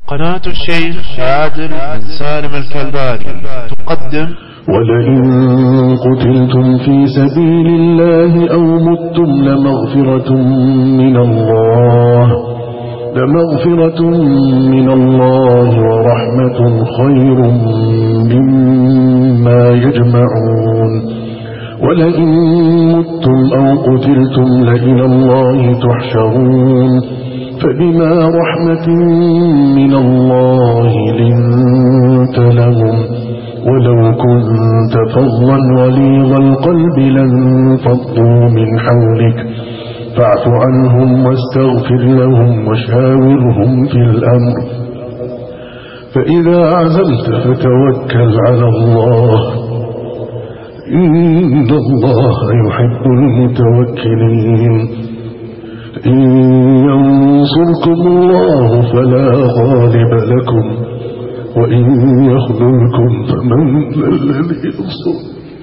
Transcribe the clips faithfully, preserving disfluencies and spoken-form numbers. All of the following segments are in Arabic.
قناة الشيخ عادل بن سالم الكلباني تقدم: ولئن قتلتم في سبيل الله أو متم لمغفرة من الله لمغفرة من الله ورحمة خير مما يجمعون. ولئن متم أو قتلتم لإلى الله تحشرون. فبما رحمة من الله لنت لهم ولو كنت فظا غليظ القلب لانفضوا من حولك فاعف عنهم واستغفر لهم وشاورهم في الأمر فإذا عزمت فتوكل على الله إن الله يحب المتوكلين. إن ينصركم الله فلا غالب لكم وإن يخذلكم فمن الذي ينصر.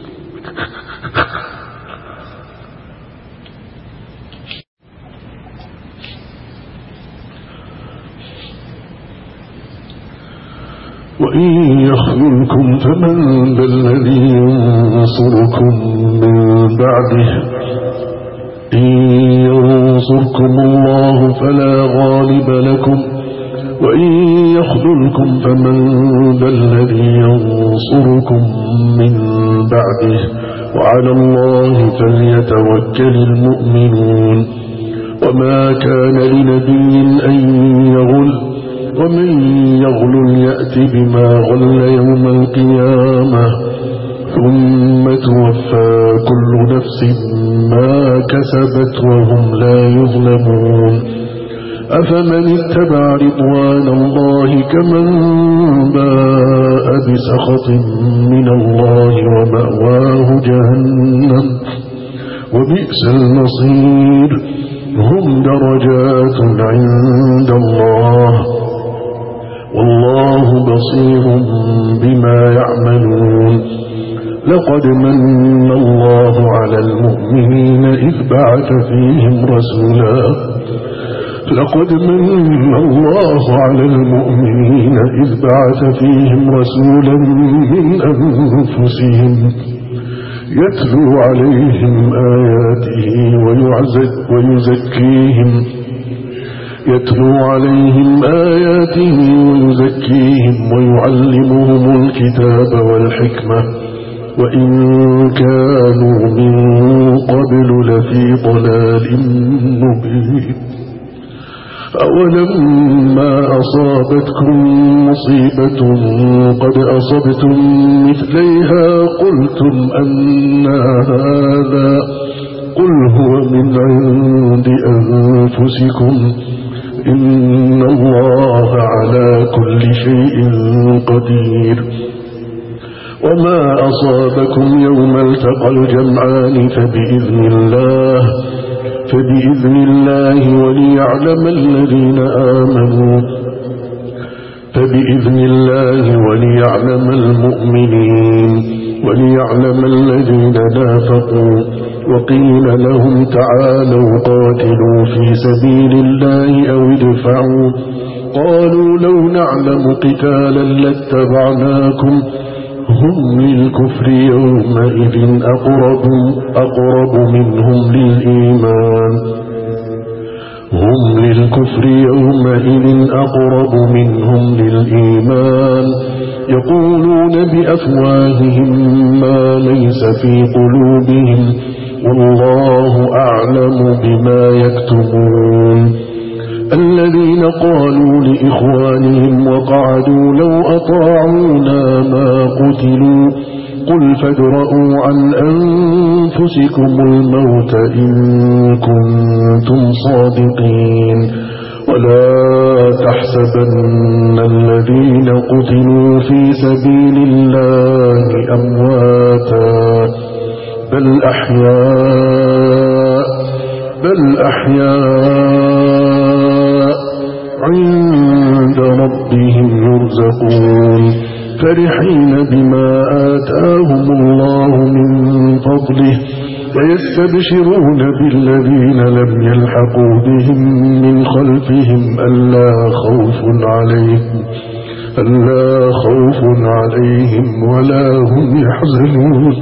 وإن يخذلكم فمن الذي ينصركم من بعده. إن ينصركم الله فلا غالب لكم وإن يخذلكم فمن ذا الذي ينصركم من بعده وعلى الله فليتوكل المؤمنون. وما كان لنبي أن يغل ومن يغل يأت بما غل يوم القيامة ثم توفى كل نفس ما كسبت وهم لا يظلمون. أفمن اتبع رضوان الله كمن باء بسخط من الله ومأواه جهنم وبئس المصير. هم درجات عند الله والله بصير بما يعملون. لقد من الله على المؤمنين إذ بعث فيهم رسولا لقد من الله على المؤمنين إذ بعث فيهم رسولا من أنفسهم يتلو عليهم آياته ويزكيهم يتلو عليهم آياته ويزكيهم ويعلمهم الكتاب والحكمة وإن كانوا من قبل لفي ضلال مبين. أولما أصابتكم مصيبة قد أصبتم مثليها قلتم أنى هذا قل هو من عند أنفسكم إن الله على كل شيء قدير. وما أصابكم يوم التقى الجمعان فبإذن الله فبإذن الله وليعلم الذين آمنوا فبإذن الله وليعلم المؤمنين وليعلم الذين نافقوا. وقيل لهم تعالوا قاتلوا في سبيل الله أو ادفعوا قالوا لو نعلم قتالا لاتبعناكم هم للكفر يومئذ أقرب, أقرب منهم للإيمان هم للكفر يومئذ أقرب منهم للإيمان يقولون بأفواههم ما ليس في قلوبهم والله أعلم بما يكتمون. الذين قالوا لإخوانهم وقعدوا لو أطاعونا ما قتلوا قل فادرءوا عن أنفسكم الموت إن كنتم صادقين. ولا تحسبن الذين قتلوا في سبيل الله أمواتا بل أحياء بل أحياء عند ربهم يرزقون فرحين بما آتاهم الله من فضله ويستبشرون بالذين لم يلحقوا بهم من خلفهم ألا خوف عليهم ألا خوف عليهم ولا هم يحزنون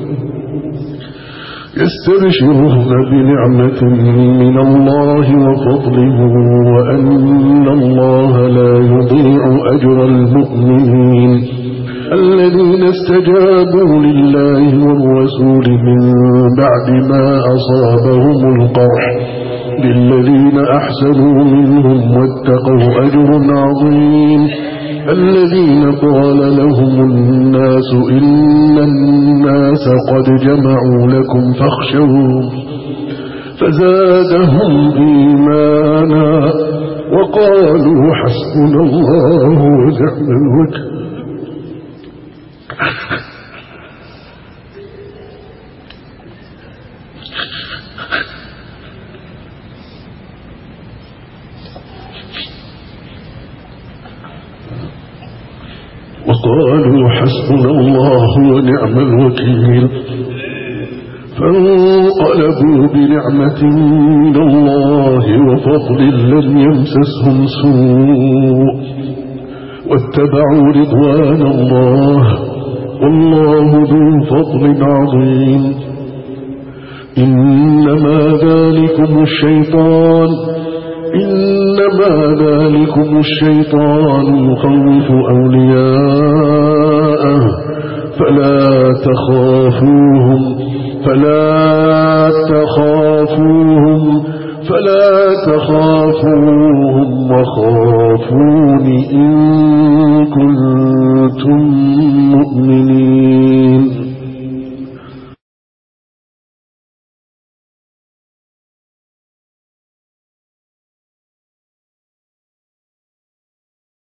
يستبشرون بنعمة من الله وفضله وأن الله لا يضيع أجر المؤمنين الذين استجابوا لله والرسول من بعد ما أصابهم القرح للذين أحسنوا منهم واتقوا أجر عظيم الذين قال لهم الناس إن الناس قد جمعوا لكم فاخشوهم فزادهم إيمانا وقالوا حسبنا الله ونعم الوكيل وقالوا حسبنا الله ونعم الوكيل فانقلبوا بنعمة من الله وفضل لم يمسسهم سوء واتبعوا رضوان الله والله ذو فضل عظيم إنما ذلكم الشيطان إنما ذلكم الشيطان يخوف أولياءه فلا تخافوهم فلا تخافوهم فلا تخافوهم وخافون إن كنتم مؤمنين